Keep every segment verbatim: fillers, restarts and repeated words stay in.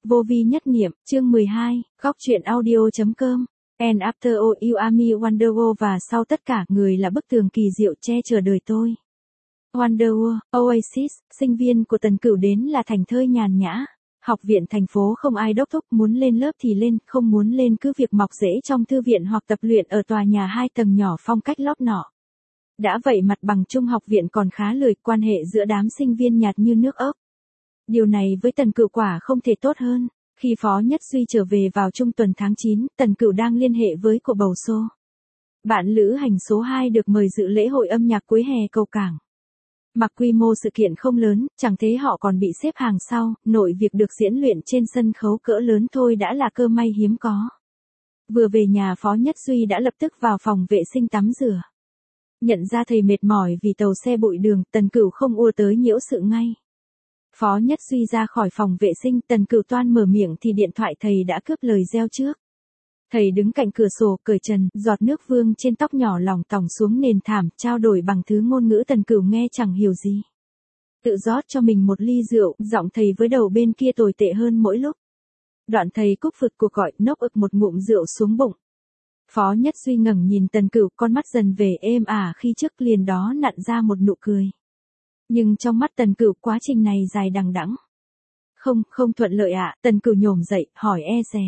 Vô vi nhất niệm, chương mười hai, góc truyện audio.com. And after all you are me Wonderwall và sau tất cả người là bức tường kỳ diệu che chở đời tôi. Wonderwall, Oasis, sinh viên của Tần Cửu đến là thành thơi nhàn nhã. Học viện thành phố không ai đốc thúc, muốn lên lớp thì lên, không muốn lên cứ việc mọc rễ trong thư viện hoặc tập luyện ở tòa nhà hai tầng nhỏ phong cách lót nọ. Đã vậy mặt bằng chung học viện còn khá lười, quan hệ giữa đám sinh viên nhạt như nước ốc. Điều này với Tần Cửu quả không thể tốt hơn. Khi Phó Nhất Duy trở về vào trung tuần tháng chín, Tần Cửu đang liên hệ với của bầu xô. Bạn lữ hành số hai được mời dự lễ hội âm nhạc cuối hè cầu cảng. Mặc quy mô sự kiện không lớn, chẳng thế họ còn bị xếp hàng sau, nội việc được diễn luyện trên sân khấu cỡ lớn thôi đã là cơ may hiếm có. Vừa về nhà Phó Nhất Duy đã lập tức vào phòng vệ sinh tắm rửa. Nhận ra thầy mệt mỏi vì tàu xe bụi đường, Tần Cửu không ùa tới nhiễu sự ngay. Phó Nhất Duy ra khỏi phòng vệ sinh, Tần Cửu toan mở miệng thì điện thoại thầy đã cướp lời reo trước. Thầy đứng cạnh cửa sổ, cởi trần, giọt nước vương trên tóc nhỏ lỏng tỏng xuống nền thảm, trao đổi bằng thứ ngôn ngữ Tần Cửu nghe chẳng hiểu gì. Tự rót cho mình một ly rượu, giọng thầy với đầu bên kia tồi tệ hơn mỗi lúc. Đoạn thầy cúc phượt cuộc gọi, nốc ực một ngụm rượu xuống bụng. Phó Nhất Duy ngẩng nhìn Tần Cửu, con mắt dần về êm ả khi trước liền đó nặn ra một nụ cười. Nhưng trong mắt Tần Cửu quá trình này dài đằng đẵng. Không, không thuận lợi ạ, à, Tần Cửu nhổm dậy, hỏi e dè.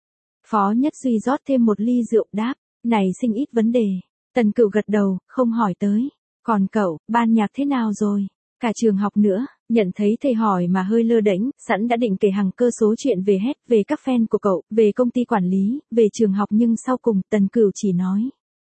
Phó Nhất Duy rót thêm một ly rượu đáp, này sinh ít vấn đề. Tần Cửu gật đầu, không hỏi tới. Còn cậu, ban nhạc thế nào rồi? Cả trường học nữa, nhận thấy thầy hỏi mà hơi lơ đễnh, sẵn đã định kể hàng cơ số chuyện về hết, về các fan của cậu, về công ty quản lý, về trường học nhưng sau cùng Tần Cửu chỉ nói.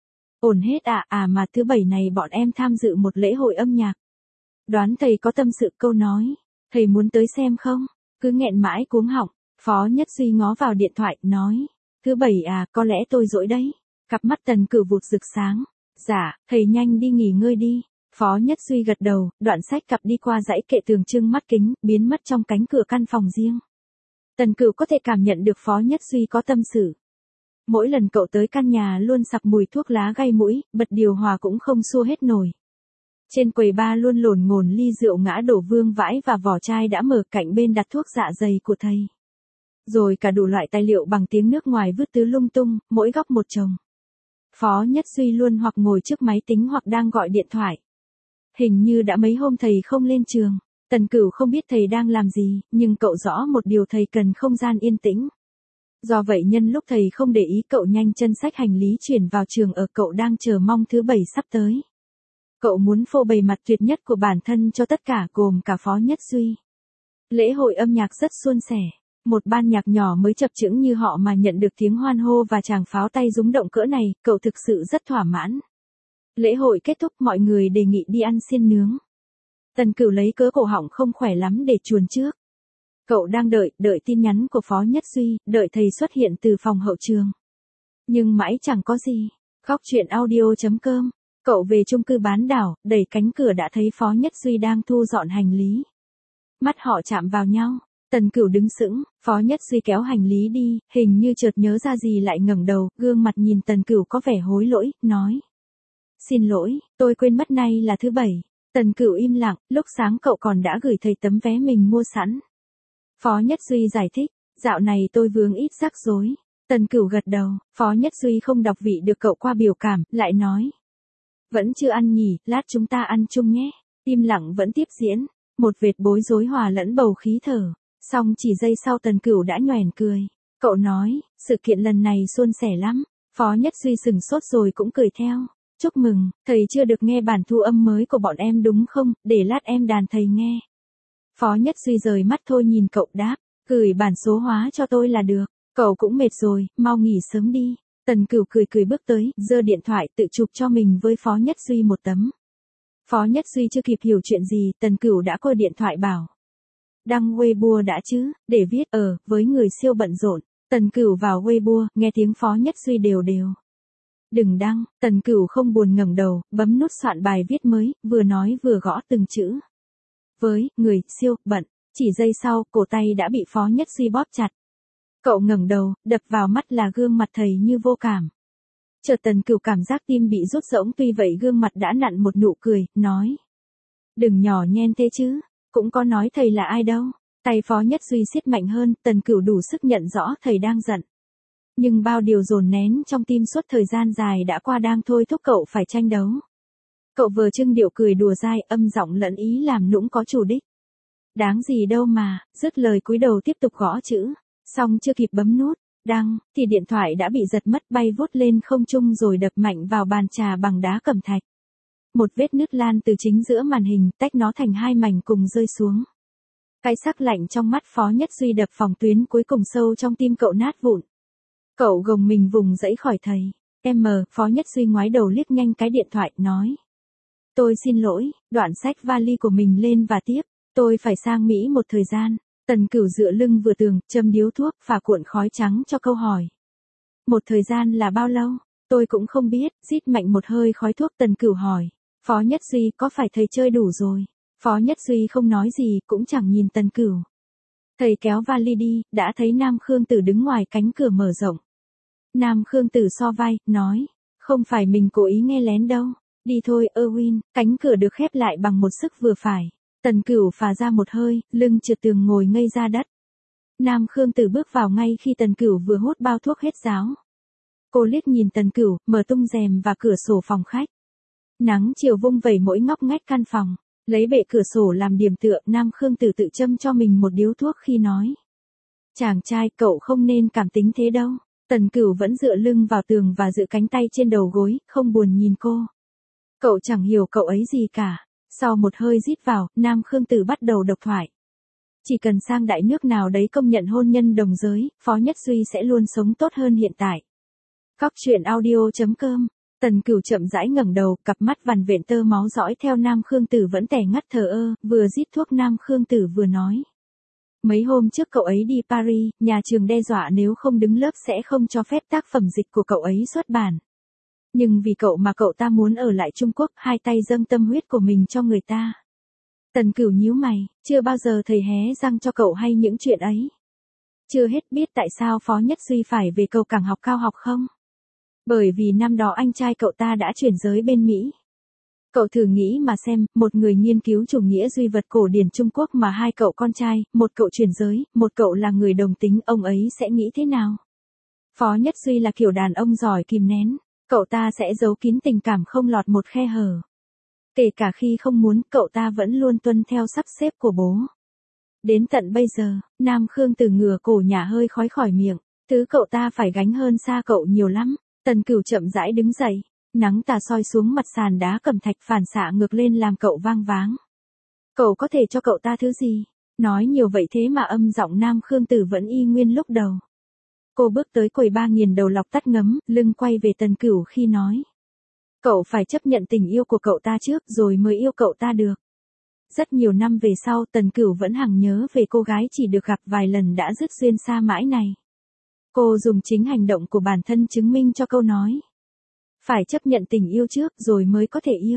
Ổn hết ạ, à, à mà thứ bảy này bọn em tham dự một lễ hội âm nhạc. Đoán thầy có tâm sự câu nói, thầy muốn tới xem không? Cứ nghẹn mãi cuống họng, Phó Nhất Duy ngó vào điện thoại, nói, thứ bảy à, có lẽ tôi rỗi đấy. Cặp mắt Tần Cửu vụt rực sáng, dạ, thầy nhanh đi nghỉ ngơi đi. Phó Nhất Duy gật đầu, đoạn xách cặp đi qua dãy kệ tường trưng mắt kính, biến mất trong cánh cửa căn phòng riêng. Tần Cửu có thể cảm nhận được Phó Nhất Duy có tâm sự. Mỗi lần cậu tới căn nhà luôn sặc mùi thuốc lá gây mũi, bật điều hòa cũng không xua hết nổi. Trên quầy bar luôn lồn ngồn ly rượu ngã đổ vương vãi và vỏ chai đã mở, cạnh bên đặt thuốc dạ dày của thầy. Rồi cả đủ loại tài liệu bằng tiếng nước ngoài vứt tứ lung tung, mỗi góc một chồng. Phó Nhất Duy luôn hoặc ngồi trước máy tính hoặc đang gọi điện thoại. Hình như đã mấy hôm thầy không lên trường. Tần Cửu không biết thầy đang làm gì, nhưng cậu rõ một điều, thầy cần không gian yên tĩnh. Do vậy nhân lúc thầy không để ý, cậu nhanh chân xách hành lý chuyển vào trường ở, cậu đang chờ mong thứ bảy sắp tới. Cậu muốn phô bày mặt tuyệt nhất của bản thân cho tất cả, gồm cả Phó Nhất Duy. Lễ hội âm nhạc rất suôn sẻ. Một ban nhạc nhỏ mới chập chững như họ mà nhận được tiếng hoan hô và tràng pháo tay rúng động cỡ này, cậu thực sự rất thỏa mãn. Lễ hội kết thúc, mọi người đề nghị đi ăn xiên nướng. Tần Cửu lấy cớ cổ họng không khỏe lắm để chuồn trước. Cậu đang đợi, đợi tin nhắn của Phó Nhất Duy, đợi thầy xuất hiện từ phòng hậu trường. Nhưng mãi chẳng có gì. Góc truyện audio.com. Cậu về chung cư bán đảo, đẩy cánh cửa đã thấy Phó Nhất Duy đang thu dọn hành lý. Mắt họ chạm vào nhau, Tần Cửu đứng sững, Phó Nhất Duy kéo hành lý đi, hình như chợt nhớ ra gì lại ngẩng đầu, gương mặt nhìn Tần Cửu có vẻ hối lỗi, nói. Xin lỗi, tôi quên mất nay là thứ bảy. Tần Cửu im lặng, lúc sáng cậu còn đã gửi thầy tấm vé mình mua sẵn. Phó Nhất Duy giải thích, dạo này tôi vướng ít rắc rối. Tần Cửu gật đầu, Phó Nhất Duy không đọc vị được cậu qua biểu cảm, lại nói. Vẫn chưa ăn nhỉ, lát chúng ta ăn chung nhé. Im lặng vẫn tiếp diễn, một vệt bối rối hòa lẫn bầu khí thở. Xong chỉ giây sau Tần Cửu đã nhoẻn cười. Cậu nói, sự kiện lần này suôn sẻ lắm. Phó Nhất Duy sừng sốt rồi cũng cười theo. Chúc mừng, thầy chưa được nghe bản thu âm mới của bọn em đúng không, để lát em đàn thầy nghe. Phó Nhất Duy rời mắt thôi nhìn cậu đáp, gửi bản số hóa cho tôi là được. Cậu cũng mệt rồi, mau nghỉ sớm đi. Tần Cửu cười cười bước tới, giơ điện thoại tự chụp cho mình với Phó Nhất Duy một tấm. Phó Nhất Duy chưa kịp hiểu chuyện gì, Tần Cửu đã coi điện thoại bảo. Đăng Weibo đã chứ, để viết ở, với người siêu bận rộn. Tần Cửu vào Weibo, nghe tiếng Phó Nhất Duy đều đều. Đừng đăng, Tần Cửu không buồn ngẩng đầu, bấm nút soạn bài viết mới, vừa nói vừa gõ từng chữ. Với, người, siêu, bận, chỉ giây sau, cổ tay đã bị Phó Nhất Duy bóp chặt. Cậu ngẩng đầu, đập vào mắt là gương mặt thầy như vô cảm. Chợt Tần Cửu cảm giác tim bị rút rỗng, tuy vậy gương mặt đã nặn một nụ cười, nói. Đừng nhỏ nhen thế chứ, cũng có nói thầy là ai đâu. Tay Phó Nhất Duy siết mạnh hơn, Tần Cửu đủ sức nhận rõ thầy đang giận. Nhưng bao điều dồn nén trong tim suốt thời gian dài đã qua đang thôi thúc cậu phải tranh đấu. Cậu vừa trưng điệu cười đùa dai, âm giọng lẫn ý làm nũng có chủ đích. Đáng gì đâu mà, dứt lời cúi đầu tiếp tục gõ chữ. Xong chưa kịp bấm nút, đăng, thì điện thoại đã bị giật mất bay vút lên không trung rồi đập mạnh vào bàn trà bằng đá cẩm thạch. Một vết nứt lan từ chính giữa màn hình, tách nó thành hai mảnh cùng rơi xuống. Cái sắc lạnh trong mắt Phó Nhất Duy đập phòng tuyến cuối cùng sâu trong tim cậu nát vụn. Cậu gồng mình vùng dãy khỏi thầy. Em, Phó Nhất Duy ngoái đầu liếc nhanh cái điện thoại, nói. Tôi xin lỗi, đoạn xách vali của mình lên và tiếp. Tôi phải sang Mỹ một thời gian. Tần Cửu dựa lưng vừa tường, châm điếu thuốc, phả cuộn khói trắng cho câu hỏi. Một thời gian là bao lâu? Tôi cũng không biết, rít mạnh một hơi khói thuốc. Tần Cửu hỏi. Phó Nhất Duy, có phải thầy chơi đủ rồi? Phó Nhất Duy không nói gì, cũng chẳng nhìn Tần Cửu. Thầy kéo vali đi, đã thấy Nam Khương Tử đứng ngoài cánh cửa mở rộng. Nam Khương Tử so vai, nói. Không phải mình cố ý nghe lén đâu. Đi thôi, Erwin. Cánh cửa được khép lại bằng một sức vừa phải. Tần Cửu phà ra một hơi, lưng trượt tường ngồi ngây ra đất. Nam Khương Tử bước vào ngay khi Tần Cửu vừa hút bao thuốc hết ráo. Cô liếc nhìn Tần Cửu, mở tung rèm và cửa sổ phòng khách. Nắng chiều vung vẩy mỗi ngóc ngách căn phòng. Lấy bệ cửa sổ làm điểm tựa, Nam Khương Tử tự châm cho mình một điếu thuốc khi nói. Chàng trai, cậu không nên cảm tính thế đâu. Tần Cửu vẫn dựa lưng vào tường và giữ cánh tay trên đầu gối, không buồn nhìn cô. Cậu chẳng hiểu cậu ấy gì cả. Sau một hơi rít vào, Nam Khương Tử bắt đầu độc thoại. Chỉ cần sang đại nước nào đấy công nhận hôn nhân đồng giới, Phó Nhất Duy sẽ luôn sống tốt hơn hiện tại. Cóc truyện audio chấm com. Tần Cửu chậm rãi ngẩng đầu, cặp mắt vằn vện tơ máu dõi theo Nam Khương Tử vẫn tẻ ngắt thờ ơ, vừa rít thuốc Nam Khương Tử vừa nói. Mấy hôm trước cậu ấy đi Paris, nhà trường đe dọa nếu không đứng lớp sẽ không cho phép tác phẩm dịch của cậu ấy xuất bản. Nhưng vì cậu mà cậu ta muốn ở lại Trung Quốc, hai tay dâng tâm huyết của mình cho người ta. Tần Cửu nhíu mày, chưa bao giờ thầy hé răng cho cậu hay những chuyện ấy. Chưa hết biết tại sao Phó Nhất Duy phải về cầu cảng học cao học không? Bởi vì năm đó anh trai cậu ta đã chuyển giới bên Mỹ. Cậu thử nghĩ mà xem, một người nghiên cứu chủ nghĩa duy vật cổ điển Trung Quốc mà hai cậu con trai, một cậu chuyển giới, một cậu là người đồng tính, ông ấy sẽ nghĩ thế nào? Phó Nhất Duy là kiểu đàn ông giỏi kìm nén, cậu ta sẽ giấu kín tình cảm không lọt một khe hở. Kể cả khi không muốn, cậu ta vẫn luôn tuân theo sắp xếp của bố. Đến tận bây giờ, Nam Khương Tử ngửa cổ nhả hơi khói khỏi miệng, thứ cậu ta phải gánh hơn xa cậu nhiều lắm. Tần Cửu chậm rãi đứng dậy, nắng tà soi xuống mặt sàn đá cẩm thạch phản xạ ngược lên làm cậu vang váng. Cậu có thể cho cậu ta thứ gì? Nói nhiều vậy thế mà âm giọng Nam Khương Tử vẫn y nguyên lúc đầu. Cô bước tới quầy ba nghiền đầu lọc tắt ngấm, lưng quay về Tần Cửu khi nói. Cậu phải chấp nhận tình yêu của cậu ta trước rồi mới yêu cậu ta được. Rất nhiều năm về sau, Tần Cửu vẫn hằng nhớ về cô gái chỉ được gặp vài lần đã dứt duyên xa mãi này. Cô dùng chính hành động của bản thân chứng minh cho câu nói. Phải chấp nhận tình yêu trước rồi mới có thể yêu.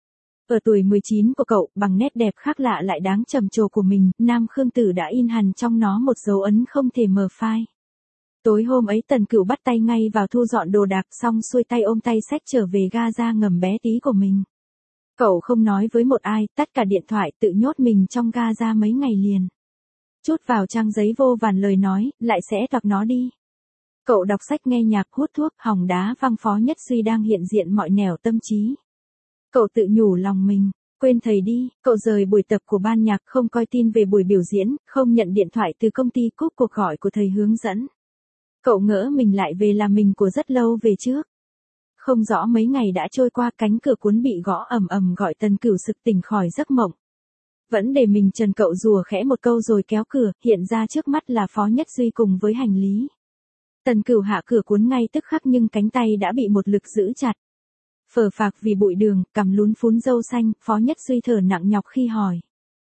Ở tuổi mười chín của cậu, bằng nét đẹp khác lạ lại đáng trầm trồ của mình, Nam Khương Tử đã in hằn trong nó một dấu ấn không thể mờ phai. Tối hôm ấy Tần Cửu bắt tay ngay vào thu dọn đồ đạc, xong xuôi tay ôm tay xách trở về ga ra ngầm bé tí của mình. Cậu không nói với một ai, tắt cả điện thoại, tự nhốt mình trong ga ra mấy ngày liền. Chút vào trang giấy vô vàn lời nói, lại sẽ toạc nó đi. Cậu đọc sách, nghe nhạc, hút thuốc, hòng đá văng Phó Nhất Duy đang hiện diện mọi nẻo tâm trí. Cậu tự nhủ lòng mình, quên thầy đi. Cậu rời buổi tập của ban nhạc, không coi tin về buổi biểu diễn, không nhận điện thoại từ công ty, cúp cuộc gọi của thầy hướng dẫn. Cậu ngỡ mình lại về là mình của rất lâu về trước. Không rõ mấy ngày đã trôi qua, cánh cửa cuốn bị gõ ầm ầm gọi Tần Cửu sực tỉnh khỏi giấc mộng. Vẫn để mình trần, cậu rùa khẽ một câu rồi kéo cửa, hiện ra trước mắt là Phó Nhất Duy cùng với hành lý. Tần Cửu hạ cửa cuốn ngay tức khắc nhưng cánh tay đã bị một lực giữ chặt. Phờ phạc vì bụi đường, cằm lún phún râu xanh, Phó Nhất Duy thở nặng nhọc khi hỏi.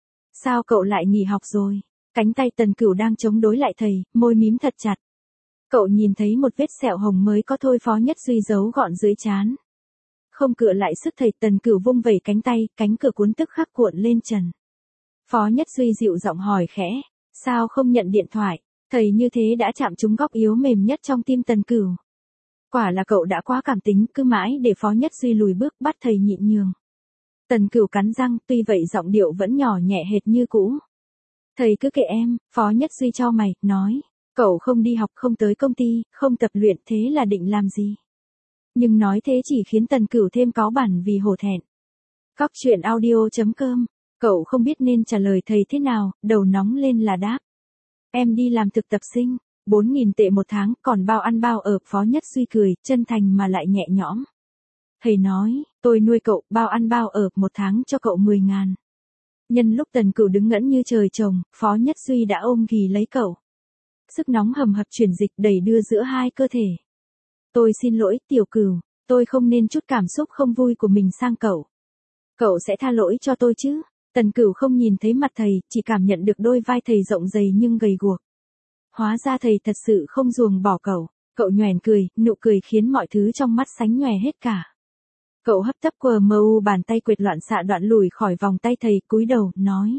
Sao cậu lại nghỉ học rồi? Cánh tay Tần Cửu đang chống đối lại thầy, môi mím thật chặt. Cậu nhìn thấy một vết sẹo hồng mới có thôi, Phó Nhất Duy giấu gọn dưới trán. Không cựa lại sức thầy, Tần Cửu vung vẩy cánh tay, cánh cửa cuốn tức khắc cuộn lên trần. Phó Nhất Duy dịu giọng hỏi khẽ, sao không nhận điện thoại? Thầy như thế đã chạm trúng góc yếu mềm nhất trong tim Tần Cửu. Quả là cậu đã quá cảm tính, cứ mãi để Phó Nhất Duy lùi bước, bắt thầy nhịn nhường. Tần Cửu cắn răng, tuy vậy giọng điệu vẫn nhỏ nhẹ hệt như cũ. Thầy cứ kệ em, Phó Nhất Duy chau mày, nói. Cậu không đi học, không tới công ty, không tập luyện, thế là định làm gì? Nhưng nói thế chỉ khiến Tần Cửu thêm cáu bẳn vì hổ thẹn. Cóc truyện audio chấm com, cậu không biết nên trả lời thầy thế nào, đầu nóng lên là đáp. Em đi làm thực tập sinh, bốn nghìn tệ một tháng, còn bao ăn bao ở. Phó Nhất Duy cười, chân thành mà lại nhẹ nhõm. Thầy nói, tôi nuôi cậu, bao ăn bao ở, một tháng cho cậu mười ngàn. Nhân lúc Tần Cửu đứng ngẩn như trời trồng, Phó Nhất Duy đã ôm ghì lấy cậu. Sức nóng hầm hập chuyển dịch đẩy đưa giữa hai cơ thể. Tôi xin lỗi, Tiểu Cửu, tôi không nên chút cảm xúc không vui của mình sang cậu. Cậu sẽ tha lỗi cho tôi chứ? Tần Cửu không nhìn thấy mặt thầy, chỉ cảm nhận được đôi vai thầy rộng dày nhưng gầy guộc. Hóa ra thầy thật sự không ruồng bỏ cậu. Cậu nhoẻn cười, nụ cười khiến mọi thứ trong mắt sánh nhòe hết cả. Cậu hấp tấp quờ mờ u bàn tay quệt loạn xạ đoạn lùi khỏi vòng tay thầy, cúi đầu, nói.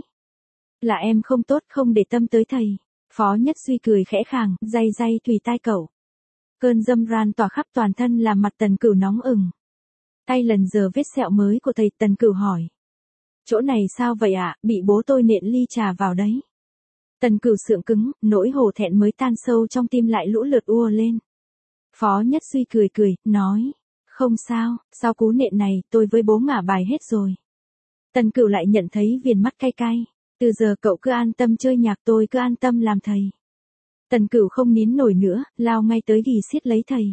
Là em không tốt, không để tâm tới thầy. Phó Nhất Duy cười khẽ khàng, day day tùy tai cậu. Cơn dâm ran tỏa khắp toàn thân làm mặt Tần Cửu nóng ửng. Tay lần giờ vết sẹo mới của thầy. Tần Cửu hỏi. Chỗ này sao vậy ạ, à? Bị bố tôi nện ly trà vào đấy. Tần Cửu sượng cứng, nỗi hổ thẹn mới tan sâu trong tim lại lũ lượt ùa lên. Phó Nhất Duy cười cười, nói. Không sao, sau cú nện này, tôi với bố ngả bài hết rồi. Tần Cửu lại nhận thấy viền mắt cay cay. Từ giờ cậu cứ an tâm chơi nhạc, tôi cứ an tâm làm thầy. Tần Cửu không nín nổi nữa, lao ngay tới ghì siết lấy thầy.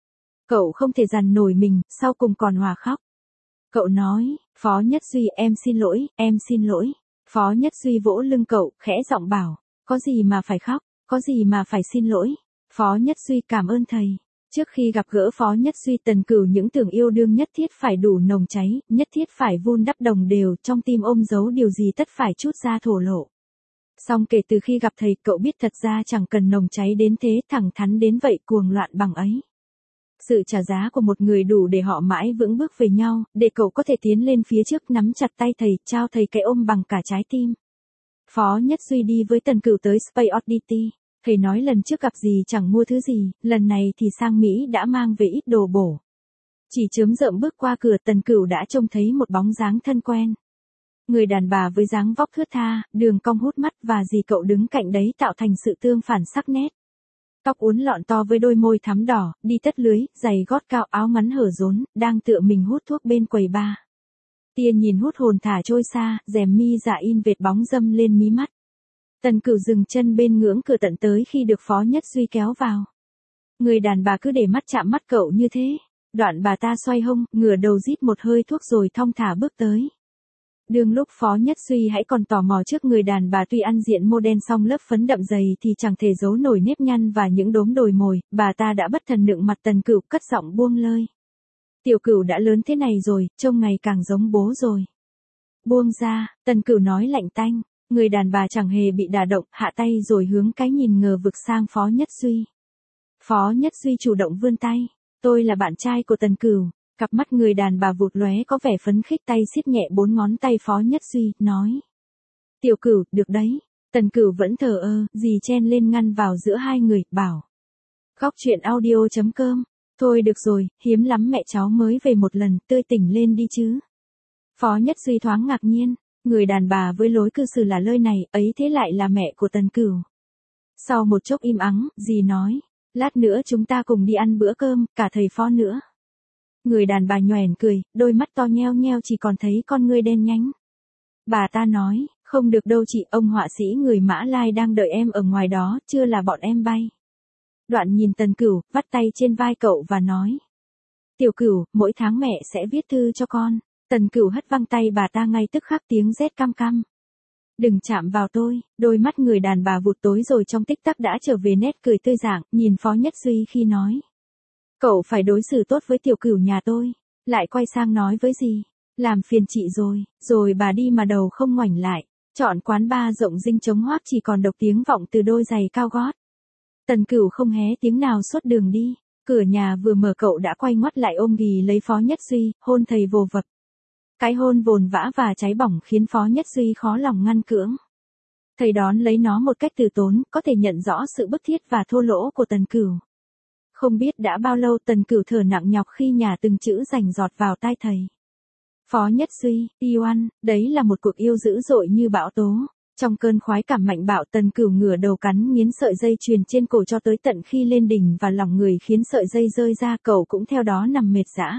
Cậu không thể dằn nổi mình, sau cùng còn hòa khóc. Cậu nói, Phó Nhất Duy, em xin lỗi, em xin lỗi. Phó Nhất Duy vỗ lưng cậu, khẽ giọng bảo, có gì mà phải khóc, có gì mà phải xin lỗi. Phó Nhất Duy cảm ơn thầy. Trước khi gặp gỡ Phó Nhất Duy, Tần Cửu những tưởng yêu đương nhất thiết phải đủ nồng cháy, nhất thiết phải vun đắp đồng đều, trong tim ôm giấu điều gì tất phải chút ra thổ lộ. Song kể từ khi gặp thầy, cậu biết thật ra chẳng cần nồng cháy đến thế, thẳng thắn đến vậy, cuồng loạn bằng ấy. Sự trả giá của một người đủ để họ mãi vững bước về nhau, để cậu có thể tiến lên phía trước, nắm chặt tay thầy, trao thầy cái ôm bằng cả trái tim. Phó Nhất Duy đi với Tần Cửu tới Space Oddity. Thầy nói lần trước gặp gì chẳng mua thứ gì, lần này thì sang Mỹ đã mang về ít đồ bổ. Chỉ chớm rợm bước qua cửa, Tần Cửu đã trông thấy một bóng dáng thân quen. Người đàn bà với dáng vóc thướt tha, đường cong hút mắt và dì cậu đứng cạnh đấy tạo thành sự tương phản sắc nét. Tóc uốn lọn to với đôi môi thắm đỏ, đi tất lưới, giày gót cao, áo ngắn hở rốn, đang tựa mình hút thuốc bên quầy bar. Tia nhìn hút hồn thả trôi xa, rèm mi dạ in vệt bóng dâm lên mí mắt. Tần Cửu dừng chân bên ngưỡng cửa tận tới khi được Phó Nhất Duy kéo vào. Người đàn bà cứ để mắt chạm mắt cậu như thế. Đoạn bà ta xoay hông, ngửa đầu rít một hơi thuốc rồi thong thả bước tới. Đương lúc Phó Nhất Duy hãy còn tò mò trước người đàn bà, tuy ăn diện mô đen song lớp phấn đậm dày thì chẳng thể giấu nổi nếp nhăn và những đốm đồi mồi, bà ta đã bất thần nựng mặt Tần Cửu, cất giọng buông lơi. Tiểu Cửu đã lớn thế này rồi, trông ngày càng giống bố rồi. Buông ra, Tần Cửu nói lạnh tanh. Người đàn bà chẳng hề bị đả động, hạ tay rồi hướng cái nhìn ngờ vực sang Phó Nhất Duy. Phó Nhất Duy chủ động vươn tay. Tôi là bạn trai của Tần Cửu. Cặp mắt người đàn bà vụt lóe có vẻ phấn khích, tay siết nhẹ bốn ngón tay Phó Nhất Duy, nói. Tiểu Cửu, được đấy. Tần Cửu vẫn thờ ơ, dì chen lên ngăn vào giữa hai người, bảo. Cóc truyện audio chấm com. Thôi được rồi, hiếm lắm mẹ cháu mới về một lần, tươi tỉnh lên đi chứ. Phó Nhất Duy thoáng ngạc nhiên. Người đàn bà với lối cư xử là lơi này, ấy thế lại là mẹ của Tần Cửu. Sau một chốc im ắng, dì nói, lát nữa chúng ta cùng đi ăn bữa cơm, cả thầy Phó nữa. Người đàn bà nhoẻn cười, đôi mắt to nheo nheo chỉ còn thấy con ngươi đen nhánh. Bà ta nói, không được đâu chị, ông họa sĩ người Mã Lai đang đợi em ở ngoài đó, chưa là bọn em bay. Đoạn nhìn Tần Cửu, vắt tay trên vai cậu và nói. Tiểu Cửu, mỗi tháng mẹ sẽ viết thư cho con. Tần Cửu hất văng tay bà ta ngay tức khắc, tiếng rét căm căm. Đừng chạm vào tôi. Đôi mắt người đàn bà vụt tối rồi trong tích tắc đã trở về nét cười tươi rạng, nhìn Phó Nhất Duy khi nói. Cậu phải đối xử tốt với Tiểu Cửu nhà tôi. Lại quay sang nói với dì. Làm phiền chị rồi. Rồi bà đi mà đầu không ngoảnh lại. Chọn quán bar rộng rinh trống hoác, chỉ còn độc tiếng vọng từ đôi giày cao gót. Tần Cửu không hé tiếng nào suốt đường đi. Cửa nhà vừa mở cậu đã quay ngoắt lại ôm ghì lấy Phó Nhất Duy, hôn thầy vồ vập. Cái hôn vồn vã và cháy bỏng khiến Phó Nhất Duy khó lòng ngăn cưỡng. Thầy đón lấy nó một cách từ tốn, có thể nhận rõ sự bức thiết và thô lỗ của Tần Cửu. Không biết đã bao lâu Tần Cửu thở nặng nhọc khi nhả từng chữ rành giọt vào tai thầy. Phó Nhất Duy, yêu ăn, đấy là một cuộc yêu dữ dội như bão tố. Trong cơn khoái cảm mạnh bạo, Tần Cửu ngửa đầu cắn nghiến sợi dây chuyền trên cổ cho tới tận khi lên đỉnh và lòng người khiến sợi dây rơi ra, cậu cũng theo đó nằm mệt rã.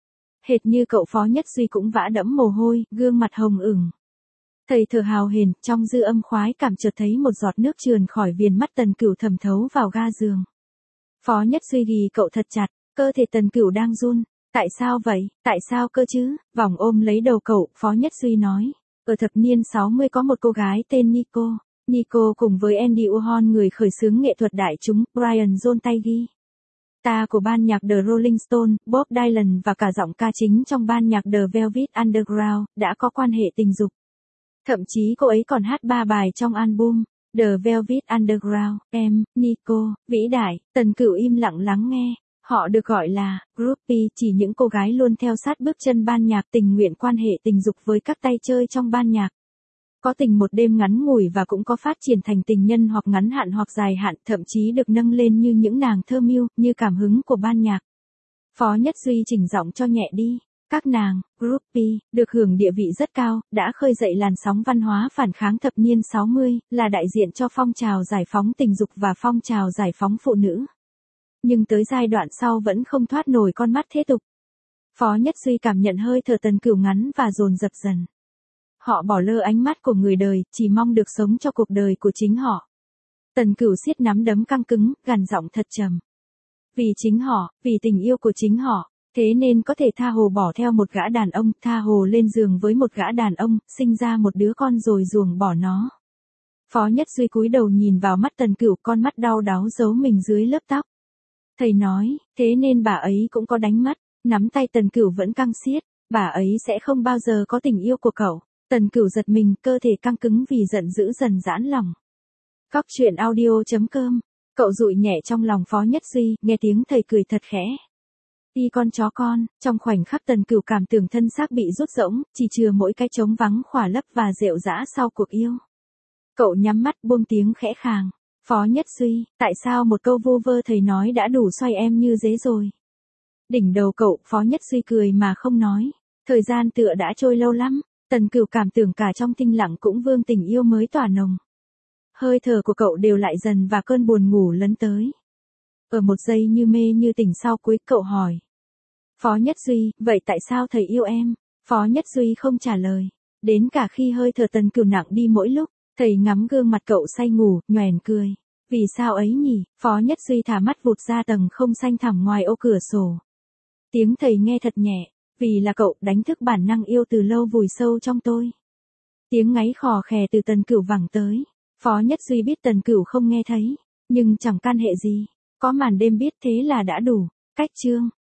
Hệt như cậu Phó Nhất Duy cũng vã đẫm mồ hôi, gương mặt hồng ửng. Thầy thở hào hển, trong dư âm khoái cảm chợt thấy một giọt nước trườn khỏi viền mắt Tần Cửu thẩm thấu vào ga giường. Phó Nhất Duy ghì cậu thật chặt, cơ thể Tần Cửu đang run. Tại sao vậy, tại sao cơ chứ? Vòng ôm lấy đầu cậu, Phó Nhất Duy nói. Ở thập niên sáu mươi có một cô gái tên Nico. Nico cùng với Andy Warhol, người khởi xướng nghệ thuật đại chúng, Brian John tay ghi ta của ban nhạc The Rolling Stones, Bob Dylan và cả giọng ca chính trong ban nhạc The Velvet Underground, đã có quan hệ tình dục. Thậm chí cô ấy còn hát ba bài trong album The Velvet Underground. Em, Nico, vĩ đại. Tần Cửu im lặng lắng nghe. Họ được gọi là groupie, chỉ những cô gái luôn theo sát bước chân ban nhạc, tình nguyện quan hệ tình dục với các tay chơi trong ban nhạc. Có tình một đêm ngắn ngủi và cũng có phát triển thành tình nhân hoặc ngắn hạn hoặc dài hạn, thậm chí được nâng lên như những nàng thơ mưu, như cảm hứng của ban nhạc. Phó Nhất Duy chỉnh giọng cho nhẹ đi. Các nàng, groupie, được hưởng địa vị rất cao, đã khơi dậy làn sóng văn hóa phản kháng thập niên sáu mươi, là đại diện cho phong trào giải phóng tình dục và phong trào giải phóng phụ nữ. Nhưng tới giai đoạn sau vẫn không thoát nổi con mắt thế tục. Phó Nhất Duy cảm nhận hơi thở Tần Cửu ngắn và dồn dập dần. Họ bỏ lơ ánh mắt của người đời, chỉ mong được sống cho cuộc đời của chính họ. Tần Cửu siết nắm đấm căng cứng, gằn giọng thật trầm. Vì chính họ, vì tình yêu của chính họ, thế nên có thể tha hồ bỏ theo một gã đàn ông, tha hồ lên giường với một gã đàn ông, sinh ra một đứa con rồi ruồng bỏ nó. Phó Nhất Duy cúi đầu nhìn vào mắt Tần Cửu, con mắt đau đáu giấu mình dưới lớp tóc. Thầy nói, thế nên bà ấy cũng có đánh mất. Nắm tay Tần Cửu vẫn căng siết, bà ấy sẽ không bao giờ có tình yêu của cậu. Tần Cửu giật mình, cơ thể căng cứng vì giận dữ dần giãn lòng. Cóc truyện audio chấm com. Cậu dụi nhẹ trong lòng Phó Nhất Duy, nghe tiếng thầy cười thật khẽ. Đi con chó con. Trong khoảnh khắc Tần Cửu cảm tưởng thân xác bị rút rỗng, chỉ chừa mỗi cái trống vắng khỏa lấp và rệu rã sau cuộc yêu. Cậu nhắm mắt buông tiếng khẽ khàng. Phó Nhất Duy, tại sao một câu vu vơ thầy nói đã đủ xoay em như dế rồi? Đỉnh đầu cậu, Phó Nhất Duy cười mà không nói. Thời gian tựa đã trôi lâu lắm. Tần Cửu cảm tưởng cả trong tinh lặng cũng vương tình yêu mới tỏa nồng. Hơi thở của cậu đều lại dần và cơn buồn ngủ lấn tới. Ở một giây như mê như tỉnh sau cuối, cậu hỏi. Phó Nhất Duy, vậy tại sao thầy yêu em? Phó Nhất Duy không trả lời. Đến cả khi hơi thở Tần Cửu nặng đi mỗi lúc, thầy ngắm gương mặt cậu say ngủ, nhoẻn cười. Vì sao ấy nhỉ? Phó Nhất Duy thả mắt vụt ra tầng không xanh thẳm ngoài ô cửa sổ. Tiếng thầy nghe thật nhẹ. Vì là cậu đánh thức bản năng yêu từ lâu vùi sâu trong tôi. Tiếng ngáy khò khè từ Tần Cửu vẳng tới. Phó Nhất Duy biết Tần Cửu không nghe thấy. Nhưng chẳng can hệ gì. Có màn đêm biết thế là đã đủ. Cách chương.